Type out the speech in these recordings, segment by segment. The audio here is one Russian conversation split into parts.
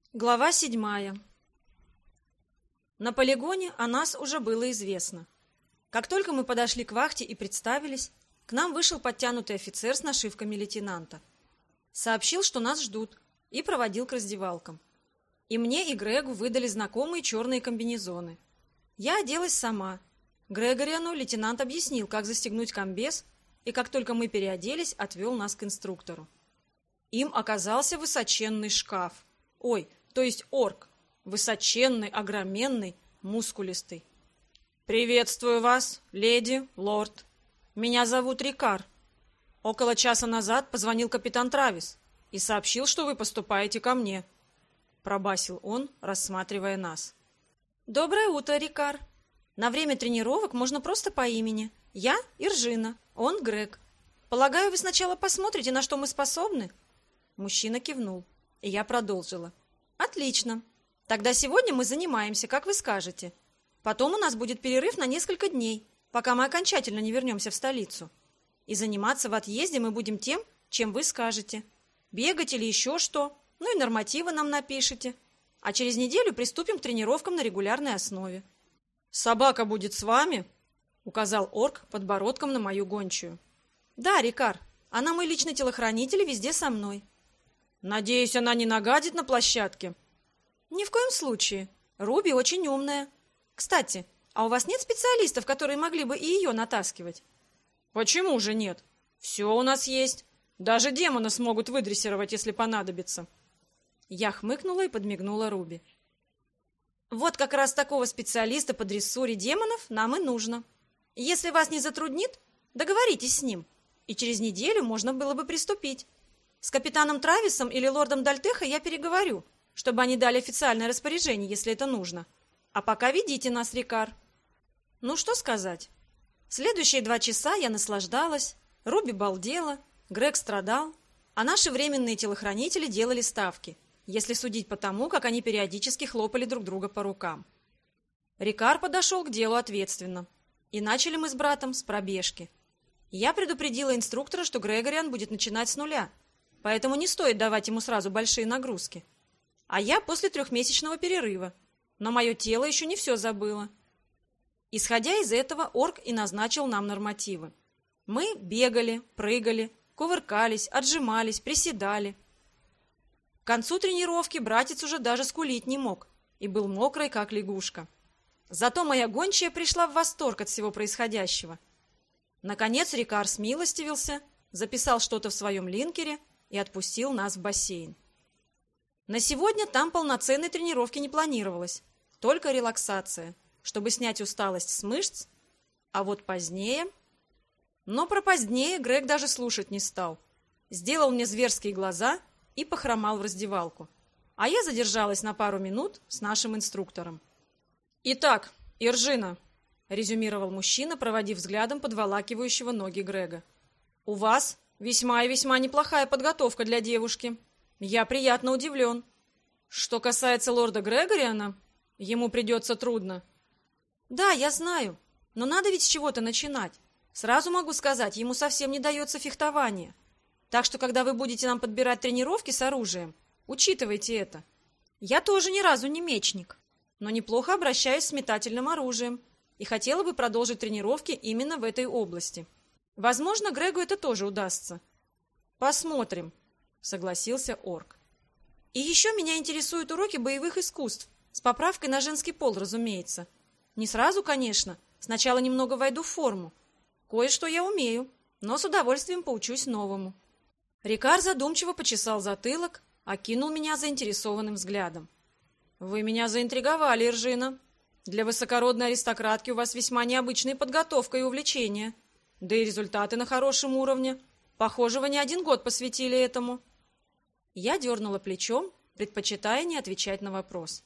Глава 7. На полигоне о нас уже было известно. Как только мы подошли к вахте и представились, к нам вышел подтянутый офицер с нашивками лейтенанта. Сообщил, что нас ждут, и проводил к раздевалкам. И мне, и Грегу выдали знакомые черные комбинезоны. Я оделась сама. Грегориану лейтенант объяснил, как застегнуть комбез, и как только мы переоделись, отвел нас к инструктору. Им оказался высоченный шкаф. Ой, то есть орк. Высоченный, огроменный, мускулистый. «Приветствую вас, леди, лорд. Меня зовут Рикар. Около часа назад позвонил капитан Травис и сообщил, что вы поступаете ко мне», — пробасил он, рассматривая нас. «Доброе утро, Рикар. На время тренировок можно просто по имени. Я Иржина, он Грег. Полагаю, вы сначала посмотрите, на что мы способны?» Мужчина кивнул, и я продолжила. «Отлично. Тогда сегодня мы занимаемся, как вы скажете. Потом у нас будет перерыв на несколько дней, пока мы окончательно не вернемся в столицу. И заниматься в отъезде мы будем тем, чем вы скажете. Бегать или еще что, ну и нормативы нам напишите. А через неделю приступим к тренировкам на регулярной основе». «Собака будет с вами?» — указал орк подбородком на мою гончую. «Да, Рикар, она мой личный телохранитель и везде со мной». «Надеюсь, она не нагадит на площадке?» «Ни в коем случае. Руби очень умная. Кстати, а у вас нет специалистов, которые могли бы и ее натаскивать?» «Почему же нет? Все у нас есть. Даже демона смогут выдрессировать, если понадобится». Я хмыкнула и подмигнула Руби. «Вот как раз такого специалиста по дрессуре демонов нам и нужно. Если вас не затруднит, договоритесь с ним, и через неделю можно было бы приступить. С капитаном Трависом или лордом Дальтеха я переговорю, чтобы они дали официальное распоряжение, если это нужно. А пока ведите нас, Рикар». Ну, что сказать. Следующие 2 часа я наслаждалась, Руби балдела, Грег страдал, а наши временные телохранители делали ставки, если судить по тому, как они периодически хлопали друг друга по рукам. Рикар подошел к делу ответственно, и начали мы с братом с пробежки. Я предупредила инструктора, что Грегориан будет начинать с нуля, поэтому не стоит давать ему сразу большие нагрузки. А я после 3-месячного перерыва, но мое тело еще не все забыло. Исходя из этого, орк и назначил нам нормативы. Мы бегали, прыгали, кувыркались, отжимались, приседали. К концу тренировки братец уже даже скулить не мог и был мокрый, как лягушка. Зато моя гончая пришла в восторг от всего происходящего. Наконец Рикар смилостивился, записал что-то в своем линкере и отпустил нас в бассейн. На сегодня там полноценной тренировки не планировалось, только релаксация, чтобы снять усталость с мышц, а вот позднее... Но про позднее Грег даже слушать не стал. Сделал мне зверские глаза и похромал в раздевалку, а я задержалась на пару минут с нашим инструктором. «Итак, Иржина», — резюмировал мужчина, проводив взглядом подволакивающего ноги Грега, «у вас весьма и весьма неплохая подготовка для девушки. Я приятно удивлен. Что касается лорда Грегориана, ему придется трудно». «Да, я знаю, но надо ведь с чего-то начинать. Сразу могу сказать, ему совсем не дается фехтование. Так что, когда вы будете нам подбирать тренировки с оружием, учитывайте это. Я тоже ни разу не мечник, но неплохо обращаюсь с метательным оружием и хотела бы продолжить тренировки именно в этой области. Возможно, Грегу это тоже удастся». «Посмотрим», — согласился орк. «И еще меня интересуют уроки боевых искусств, с поправкой на женский пол, разумеется. Не сразу, конечно, сначала немного войду в форму. Кое-что я умею, но с удовольствием поучусь новому». Рикар задумчиво почесал затылок, окинул меня заинтересованным взглядом. «Вы меня заинтриговали, Иржина. Для высокородной аристократки у вас весьма необычная подготовка и увлечения. Да и результаты на хорошем уровне. Похоже, вы не 1 год посвятили этому». Я дернула плечом, предпочитая не отвечать на вопрос.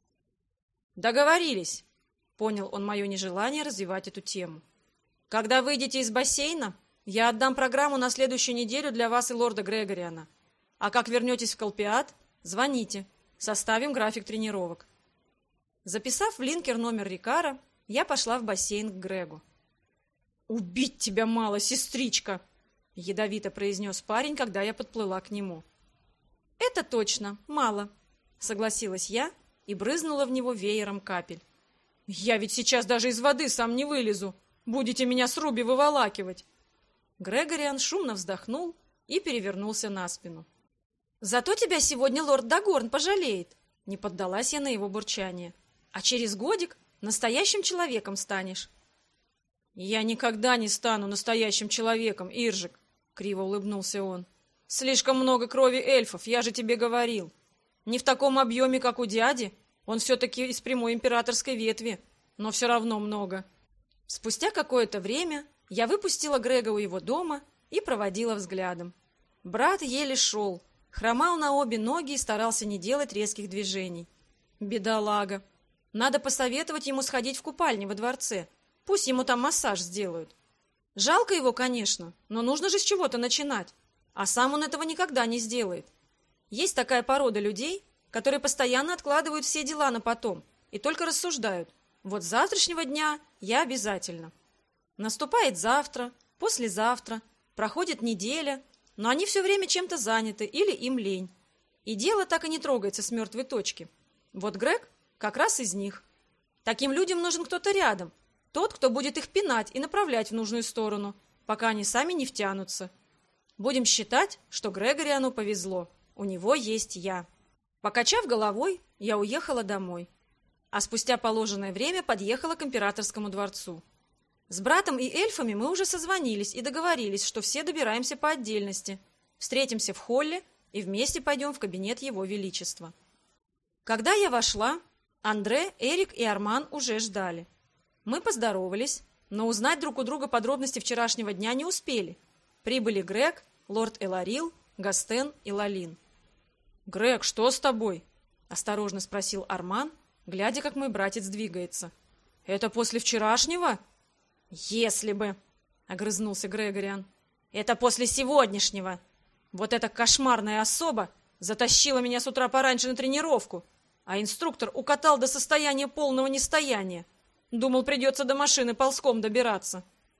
«Договорились», — понял он мое нежелание развивать эту тему. «Когда выйдете из бассейна, я отдам программу на следующую неделю для вас и лорда Грегориана. А как вернетесь в Колпиат, звоните, составим график тренировок». Записав в линкер номер Рикара, я пошла в бассейн к Грегу. «Убить тебя мало, сестричка!» — ядовито произнес парень, когда я подплыла к нему. «Это точно, мало. согласилась я и брызнула в него веером капель. «Я ведь сейчас даже из воды сам не вылезу. Будете меня с Руби выволакивать». Грегориан шумно вздохнул и перевернулся на спину. «Зато тебя сегодня лорд Дагорн пожалеет», — не поддалась я на его бурчание. «А через годик настоящим человеком станешь». «Я никогда не стану настоящим человеком, Иржик», — криво улыбнулся он. «Слишком много крови эльфов, я же тебе говорил. Не в таком объеме, как у дяди. Он все-таки из прямой императорской ветви, но все равно много». Спустя какое-то время я выпустила Грега у его дома и проводила взглядом. Брат еле шел, хромал на обе ноги и старался не делать резких движений. Бедолага. Надо посоветовать ему сходить в купальню во дворце. Пусть ему там массаж сделают. Жалко его, конечно, но нужно же с чего-то начинать. А сам он этого никогда не сделает. Есть такая порода людей, которые постоянно откладывают все дела на потом и только рассуждают. Вот с завтрашнего дня я обязательно. Наступает завтра, послезавтра, проходит неделя, но они все время чем-то заняты или им лень. И дело так и не трогается с мертвой точки. Вот Грег как раз из них. Таким людям нужен кто-то рядом, тот, кто будет их пинать и направлять в нужную сторону, пока они сами не втянутся. Будем считать, что Грегориану повезло, у него есть я. Покачав головой, я уехала домой. А спустя положенное время подъехала к императорскому дворцу. С братом и эльфами мы уже созвонились и договорились, что все добираемся по отдельности, встретимся в холле и вместе пойдем в кабинет его величества. Когда я вошла, Андре, Эрик и Арман уже ждали. Мы поздоровались, но узнать друг у друга подробности вчерашнего дня не успели. Прибыли Грег, лорд Эларил, Гастен и Лалин. «Грег, что с тобой?» – осторожно спросил Арман, глядя, как мой братец двигается. «Это после вчерашнего?» «Если бы!» — огрызнулся Грегориан. «Это после сегодняшнего! Вот эта кошмарная особа затащила меня с утра пораньше на тренировку, а инструктор укатал до состояния полного нестояния. Думал, придется до машины ползком добираться».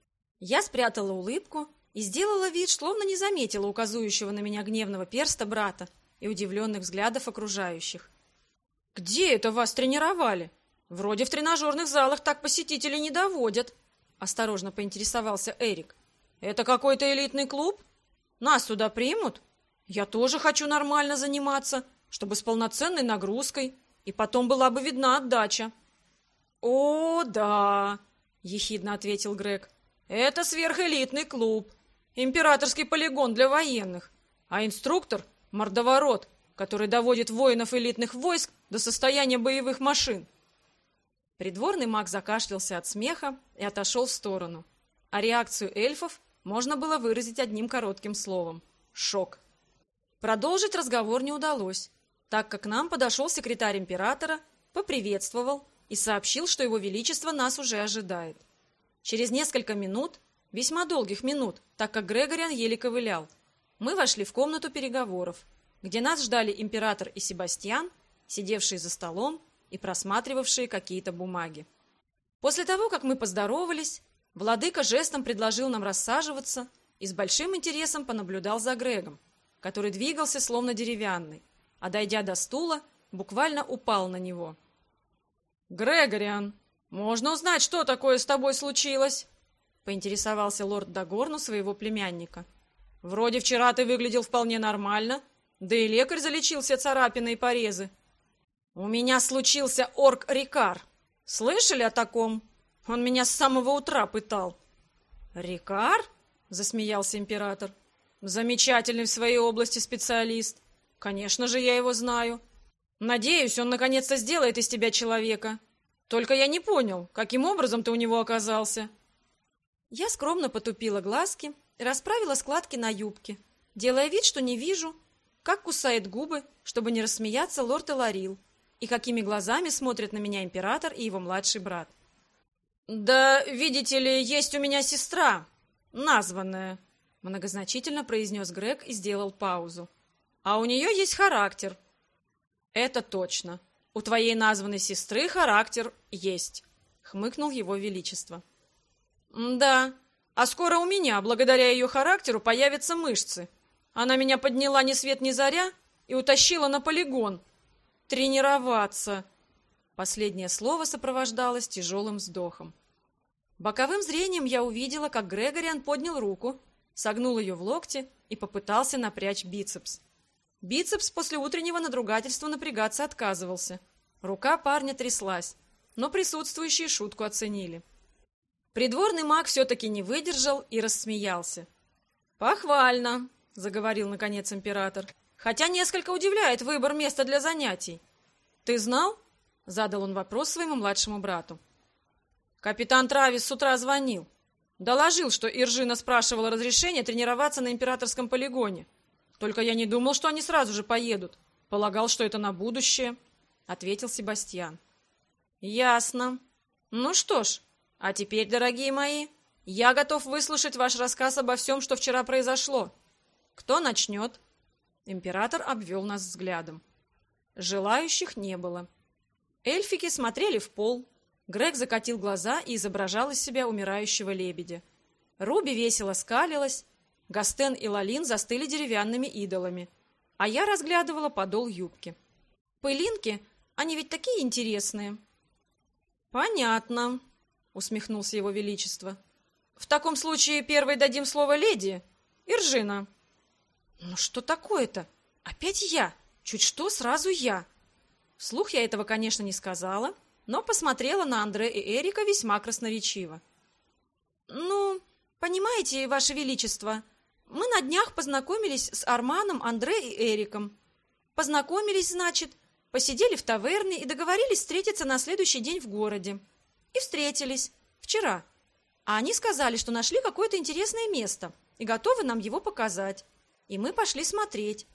Я спрятала улыбку и сделала вид, словно не заметила указывающего на меня гневного перста брата и удивленных взглядов окружающих. «Где это вас тренировали? Вроде в тренажерных залах так посетителей не доводят», — осторожно поинтересовался Эрик. «Это какой-то элитный клуб? Нас туда примут? Я тоже хочу нормально заниматься, чтобы с полноценной нагрузкой, и потом была бы видна отдача». «О, да», — ехидно ответил Грег. «Это сверхэлитный клуб, императорский полигон для военных, а инструктор — мордоворот, который доводит воинов элитных войск до состояния боевых машин». Придворный маг закашлялся от смеха и отошел в сторону, а реакцию эльфов можно было выразить одним коротким словом – шок. Продолжить разговор не удалось, так как к нам подошел секретарь императора, поприветствовал и сообщил, что его величество нас уже ожидает. Через несколько минут, весьма долгих минут, так как Грегориан еле ковылял, мы вошли в комнату переговоров, где нас ждали император и Себастьян, сидевшие за столом и просматривавшие какие-то бумаги. После того, как мы поздоровались, владыка жестом предложил нам рассаживаться и с большим интересом понаблюдал за Грегом, который двигался словно деревянный, а дойдя до стула, буквально упал на него. «Грегориан, можно узнать, что такое с тобой случилось?» — поинтересовался лорд Дагорн у своего племянника. «Вроде вчера ты выглядел вполне нормально, да и лекарь залечил все царапины и порезы». «У меня случился орк-рикар. Слышали о таком? Он меня с самого утра пытал». «Рикар?» — засмеялся император. «Замечательный в своей области специалист. Конечно же, я его знаю. Надеюсь, он наконец-то сделает из тебя человека. Только я не понял, каким образом ты у него оказался». Я скромно потупила глазки и расправила складки на юбке, делая вид, что не вижу, как кусает губы, чтобы не рассмеяться лорд Эларил, и какими глазами смотрят на меня император и его младший брат. «Да, видите ли, есть у меня сестра, названная», — многозначительно произнес Грег и сделал паузу. «А у нее есть характер». «Это точно. У твоей названной сестры характер есть», — хмыкнул его величество. «Да, а скоро у меня, благодаря ее характеру, появятся мышцы. Она меня подняла ни свет ни заря и утащила на полигон. Тренироваться. Последнее слово сопровождалось тяжелым вздохом. Боковым зрением я увидела, как Грегориан поднял руку, согнул ее в локте и попытался напрячь бицепс. Бицепс после утреннего надругательства напрягаться отказывался. Рука парня тряслась, но присутствующие шутку оценили. Придворный маг все-таки не выдержал и рассмеялся. «Похвально», — заговорил наконец император, «хотя несколько удивляет выбор места для занятий. Ты знал?» — задал он вопрос своему младшему брату. «Капитан Травис с утра звонил. Доложил, что Иржина спрашивала разрешения тренироваться на императорском полигоне. Только я не думал, что они сразу же поедут. Полагал, что это на будущее», — ответил Себастьян. «Ясно. Ну что ж, а теперь, дорогие мои, я готов выслушать ваш рассказ обо всем, что вчера произошло. Кто начнет?» Император обвел нас взглядом. Желающих не было. Эльфики смотрели в пол. Грег закатил глаза и изображал из себя умирающего лебедя. Руби весело скалилась. Гастен и Лалин застыли деревянными идолами. А я разглядывала подол юбки. Пылинки, они ведь такие интересные. «Понятно», — усмехнулся его величество. «В таком случае первой дадим слово леди. Иржина». «Ну что такое-то? Опять я? Чуть что, сразу я». Вслух я этого, конечно, не сказала, но посмотрела на Андре и Эрика весьма красноречиво. «Ну, понимаете, Ваше Величество, мы на днях познакомились с Арманом, Андре и Эриком. Познакомились, значит, посидели в таверне и договорились встретиться на следующий день в городе. И встретились. Вчера. А они сказали, что нашли какое-то интересное место и готовы нам его показать. И мы пошли смотреть.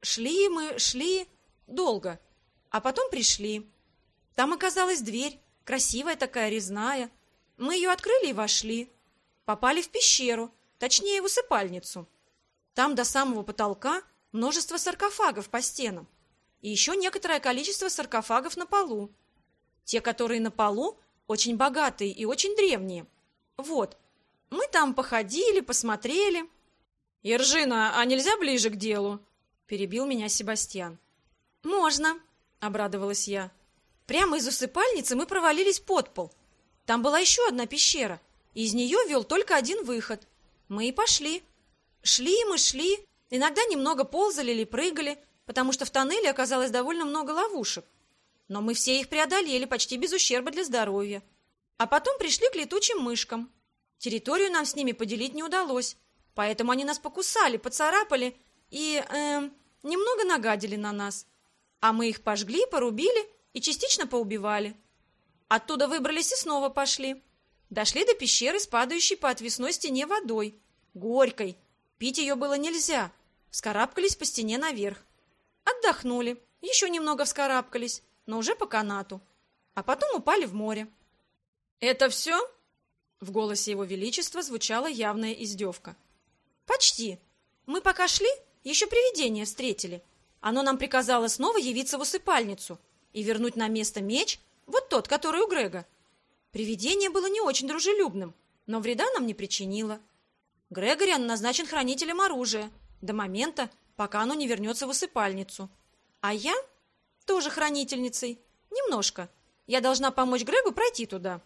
Шли долго. А потом пришли. Там оказалась дверь, красивая такая, резная. Мы ее открыли и вошли. Попали в пещеру, точнее в усыпальницу. Там до самого потолка множество саркофагов по стенам. И еще некоторое количество саркофагов на полу. Те, которые на полу, очень богатые и очень древние. Вот, мы там походили, посмотрели. «Иржина, а нельзя ближе к делу?» — перебил меня Себастьян. «Можно», — обрадовалась я. Прямо из усыпальницы мы провалились под пол. Там была еще одна пещера, и из нее вел только один выход. Мы и пошли. Шли, иногда немного ползали или прыгали, потому что в тоннеле оказалось довольно много ловушек. Но мы все их преодолели почти без ущерба для здоровья. А потом пришли к летучим мышкам. Территорию нам с ними поделить не удалось, поэтому они нас покусали, поцарапали и немного нагадили на нас. А мы их пожгли, порубили и частично поубивали. Оттуда выбрались и снова пошли. Дошли до пещеры с падающей по отвесной стене водой. Горькой. Пить ее было нельзя. Вскарабкались по стене наверх. Отдохнули. Еще немного вскарабкались, но уже по канату. А потом упали в море. «Это все?» В голосе его величества звучала явная издевка. «Почти. Мы пока шли, еще привидение встретили. Оно нам приказало снова явиться в усыпальницу и вернуть на место меч, вот тот, который у Грега. Привидение было не очень дружелюбным, но вреда нам не причинило. Грегориан назначен хранителем оружия до момента, пока оно не вернется в усыпальницу. А я тоже хранительницей. Немножко. Я должна помочь Грегу пройти туда».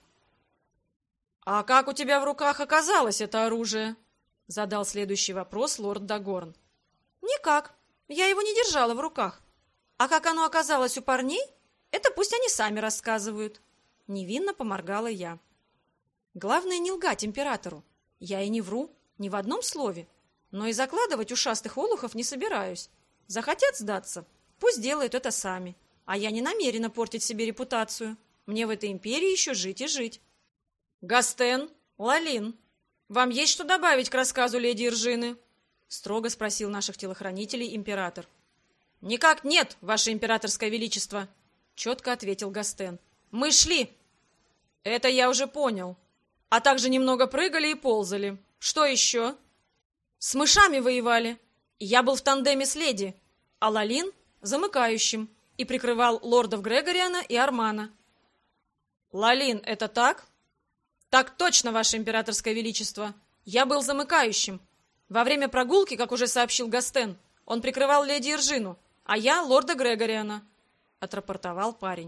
«А как у тебя в руках оказалось это оружие?» — задал следующий вопрос лорд Дагорн. «Никак. Я его не держала в руках. А как оно оказалось у парней, это пусть они сами рассказывают». Невинно поморгала я. Главное не лгать императору. Я и не вру, ни в одном слове. Но и закладывать ушастых олухов не собираюсь. Захотят сдаться, пусть делают это сами. А я не намерена портить себе репутацию. Мне в этой империи еще жить и жить. «Гастен, Лалин, вам есть что добавить к рассказу леди Иржины?» — строго спросил наших телохранителей император. «Никак нет, ваше императорское величество», — четко ответил Гастен. «Мы шли». «Это я уже понял. А также немного прыгали и ползали. Что еще?» «С мышами воевали. Я был в тандеме с леди, а Лалин — замыкающим и прикрывал лордов Грегориана и Армана». «Лалин, это так?» «Так точно, ваше императорское величество. Я был замыкающим. Во время прогулки, как уже сообщил Гастен, он прикрывал леди Иржину, а я лорда Грегориана», — отрапортовал парень.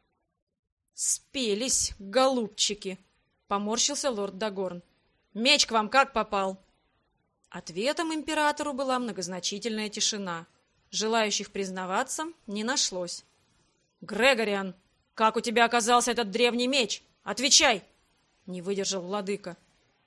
«Спелись, голубчики!» — поморщился лорд Дагорн. «Меч к вам как попал?» Ответом императору была многозначительная тишина. Желающих признаваться не нашлось. «Грегориан, как у тебя оказался этот древний меч? Отвечай!» — не выдержал владыка.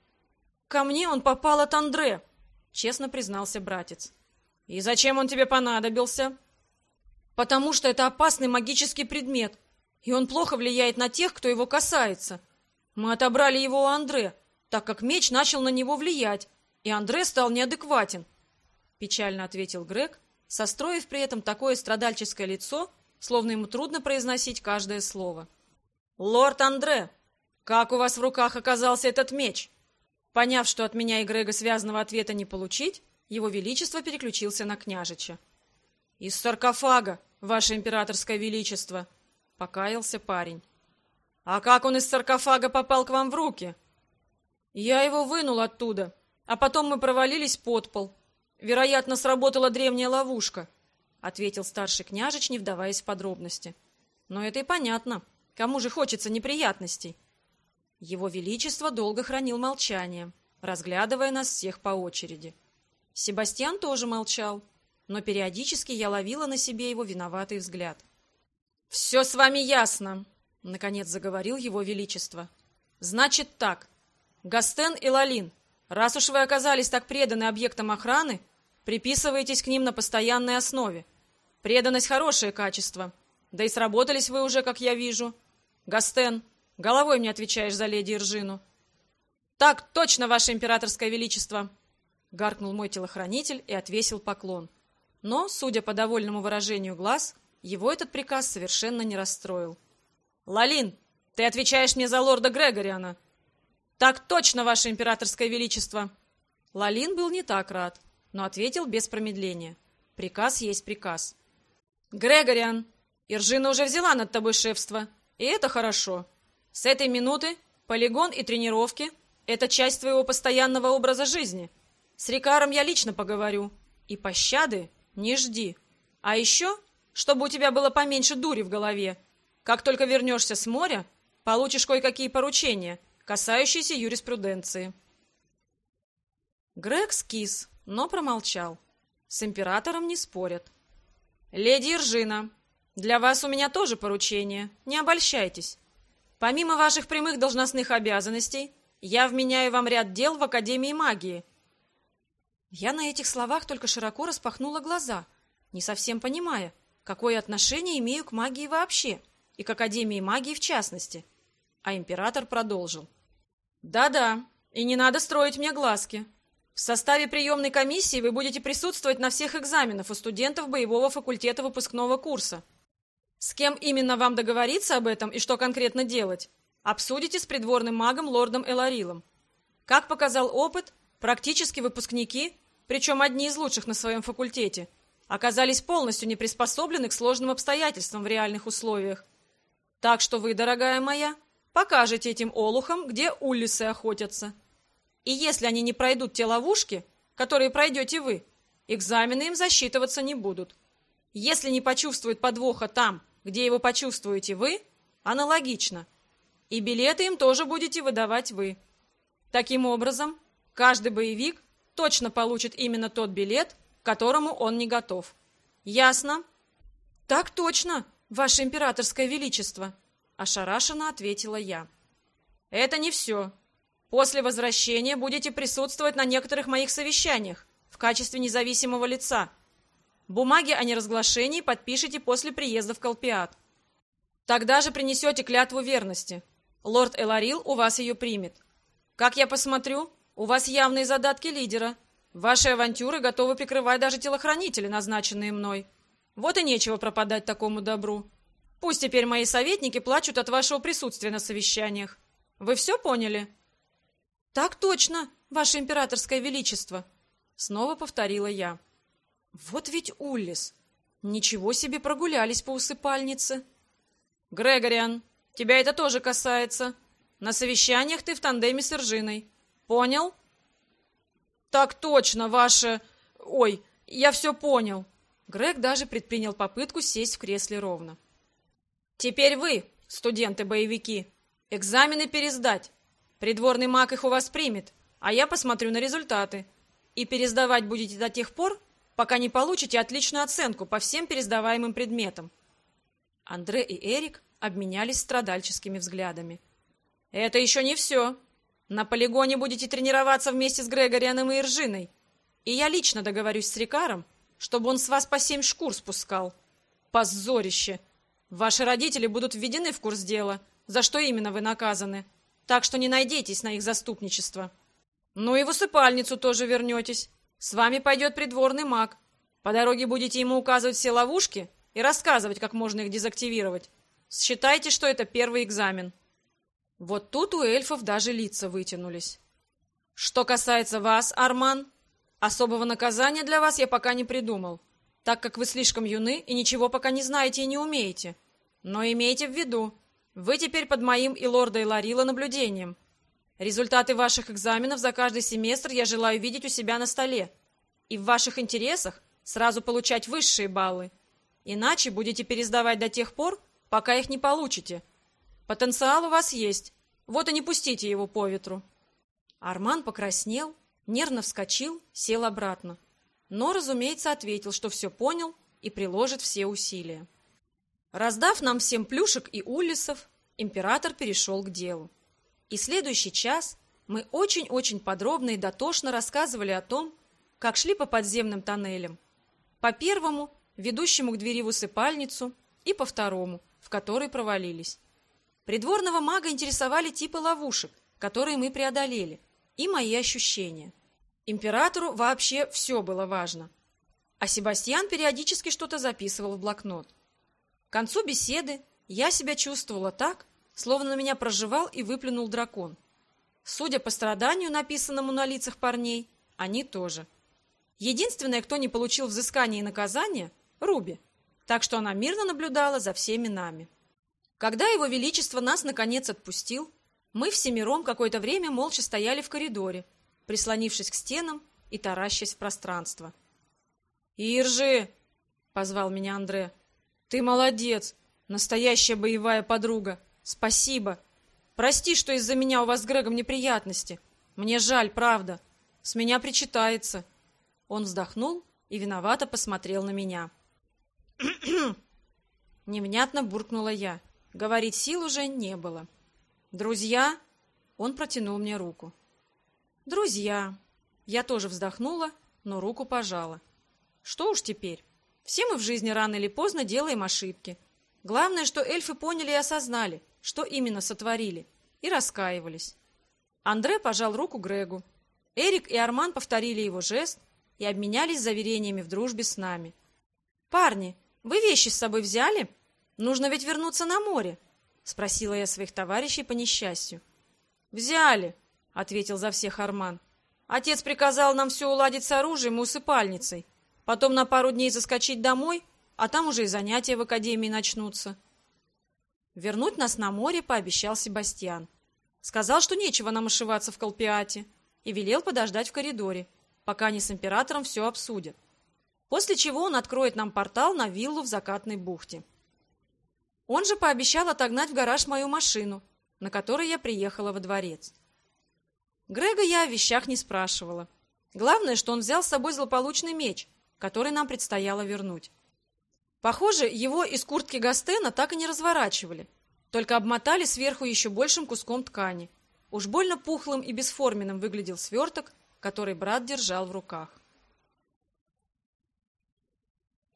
«Ко мне он попал от Андре», — честно признался братец. «И зачем он тебе понадобился?» «Потому что это опасный магический предмет, и он плохо влияет на тех, кто его касается. Мы отобрали его у Андре, так как меч начал на него влиять, и Андре стал неадекватен», — печально ответил Грег, состроив при этом такое страдальческое лицо, словно ему трудно произносить каждое слово. «Лорд Андре, как у вас в руках оказался этот меч?» Поняв, что от меня и Грега связанного ответа не получить, его величество переключился на княжича. «Из саркофага, ваше императорское величество», — покаялся парень. «А как он из саркофага попал к вам в руки?» «Я его вынул оттуда, а потом мы провалились под пол. Вероятно, сработала древняя ловушка», — ответил старший княжич, не вдаваясь в подробности. «Но это и понятно. Кому же хочется неприятностей?» Его величество долго хранил молчание, разглядывая нас всех по очереди. Себастьян тоже молчал, но периодически я ловила на себе его виноватый взгляд. «Все с вами ясно», — наконец заговорил его величество. «Значит так, Гастен и Лалин, раз уж вы оказались так преданы объектам охраны, приписываетесь к ним на постоянной основе. Преданность — хорошее качество, да и сработались вы уже, как я вижу. Гастен, головой мне отвечаешь за леди Иржину». «Так точно, ваше императорское величество!» — гаркнул мой телохранитель и отвесил поклон. Но, судя по довольному выражению глаз, его этот приказ совершенно не расстроил. «Лалин, ты отвечаешь мне за лорда Грегориана!» «Так точно, ваше императорское величество!» Лалин был не так рад, но ответил без промедления. Приказ есть приказ. «Грегориан, Иржина уже взяла над тобой шефство, и это хорошо. С этой минуты полигон и тренировки — это часть твоего постоянного образа жизни. С Рикаром я лично поговорю. И пощады не жди. А еще, чтобы у тебя было поменьше дури в голове. Как только вернешься с моря, получишь кое-какие поручения, касающиеся юриспруденции». Грег скис, но промолчал. С императором не спорят. «Леди Иржина, для вас у меня тоже поручение. Не обольщайтесь. Помимо ваших прямых должностных обязанностей, я вменяю вам ряд дел в Академии магии». Я на этих словах только широко распахнула глаза, не совсем понимая, какое отношение имею к магии вообще и к Академии магии в частности. А император продолжил. «Да-да, и не надо строить мне глазки. В составе приемной комиссии вы будете присутствовать на всех экзаменах у студентов боевого факультета выпускного курса. С кем именно вам договориться об этом и что конкретно делать, обсудите с придворным магом лордом Эларилом. Как показал опыт, практически выпускники, причем одни из лучших на своем факультете, оказались полностью не приспособлены к сложным обстоятельствам в реальных условиях. Так что вы, дорогая моя, покажете этим олухам, где улисы охотятся. И если они не пройдут те ловушки, которые пройдете вы, экзамены им засчитываться не будут. Если не почувствуют подвоха там, где его почувствуете вы, аналогично. И билеты им тоже будете выдавать вы. Таким образом, каждый боевик точно получит именно тот билет, к которому он не готов. Ясно?» «Так точно, ваше императорское величество», — ошарашенно ответила я. «Это не все. После возвращения будете присутствовать на некоторых моих совещаниях в качестве независимого лица. Бумаги о неразглашении подпишите после приезда в Колпиат. Тогда же принесете клятву верности. Лорд Эларил у вас ее примет. Как я посмотрю, у вас явные задатки лидера. Ваши авантюры готовы прикрывать даже телохранители, назначенные мной. Вот и нечего пропадать такому добру. Пусть теперь мои советники плачут от вашего присутствия на совещаниях. Вы все поняли?» «Так точно, ваше императорское величество», — снова повторила я. «Вот ведь Уллис! Ничего себе прогулялись по усыпальнице!» «Грегориан, тебя это тоже касается. На совещаниях ты в тандеме с Иржиной. Понял?» «Так точно, ваше... Ой, я все понял». Грег даже предпринял попытку сесть в кресле ровно. Теперь вы, студенты-боевики, экзамены пересдать. Придворный маг их у вас примет, а я посмотрю на результаты. И пересдавать будете до тех пор, пока не получите отличную оценку по всем пересдаваемым предметам». Андре и Эрик обменялись страдальческими взглядами. «Это еще не все. На полигоне будете тренироваться вместе с Грегорианом и Иржиной. И я лично договорюсь с Рикаром, чтобы он с вас по 7 шкур спускал. Позорище! Ваши родители будут введены в курс дела, за что именно вы наказаны, так что не надейтесь на их заступничество. Ну и в усыпальницу тоже вернетесь. С вами пойдет придворный маг. По дороге будете ему указывать все ловушки и рассказывать, как можно их дезактивировать. Считайте, что это первый экзамен». Вот тут у эльфов даже лица вытянулись. «Что касается вас, Арман, особого наказания для вас я пока не придумал, так как вы слишком юны и ничего пока не знаете и не умеете. Но имейте в виду, вы теперь под моим и лорда Эларила наблюдением. Результаты ваших экзаменов за каждый семестр я желаю видеть у себя на столе. И в ваших интересах сразу получать высшие баллы. Иначе будете пересдавать до тех пор, пока их не получите. Потенциал у вас есть, вот и не пустите его по ветру». Арман покраснел, нервно вскочил, сел обратно. Но, разумеется, ответил, что все понял и приложит все усилия. Раздав нам всем плюшек и улисов, император перешел к делу. И следующий час мы очень-очень подробно и дотошно рассказывали о том, как шли по подземным тоннелям. По первому, ведущему к двери в усыпальницу, и по второму, в который провалились. Придворного мага интересовали типы ловушек, которые мы преодолели, и мои ощущения. Императору вообще все было важно. А Себастьян периодически что-то записывал в блокнот. К концу беседы я себя чувствовала так, словно на меня проживал и выплюнул дракон. Судя по страданию, написанному на лицах парней, они тоже. Единственная, кто не получил взыскания и наказания – Руби, так что она мирно наблюдала за всеми нами. Когда его величество нас наконец отпустил, мы всемиром какое-то время молча стояли в коридоре, прислонившись к стенам и таращась в пространство. «Иржи!» — позвал меня Андре. «Ты молодец! Настоящая боевая подруга! Спасибо! Прости, что из-за меня у вас с Грегом неприятности. Мне жаль, правда. С меня причитается». Он вздохнул и виновато посмотрел на меня. Невнятно буркнула я. Говорить сил уже не было. «Друзья?» Он протянул мне руку. «Друзья!» Я тоже вздохнула, но руку пожала. Что уж теперь? Все мы в жизни рано или поздно делаем ошибки. Главное, что эльфы поняли и осознали, что именно сотворили, и раскаивались. Андре пожал руку Грегу. Эрик и Арман повторили его жест и обменялись заверениями в дружбе с нами. «Парни, вы вещи с собой взяли? Нужно ведь вернуться на море», — спросила я своих товарищей по несчастью. «Взяли», — ответил за всех Арман. «Отец приказал нам все уладить с оружием и усыпальницей, потом на пару дней заскочить домой, а там уже и занятия в академии начнутся». Вернуть нас на море пообещал Себастьян. Сказал, что нечего нам ошиваться в Колпиате, и велел подождать в коридоре, пока они с императором все обсудят. После чего он откроет нам портал на виллу в закатной бухте. Он же пообещал отогнать в гараж мою машину, на которой я приехала во дворец. Грега я о вещах не спрашивала. Главное, что он взял с собой злополучный меч, который нам предстояло вернуть. Похоже, его из куртки Гастена так и не разворачивали, только обмотали сверху еще большим куском ткани. Уж больно пухлым и бесформенным выглядел сверток, который брат держал в руках.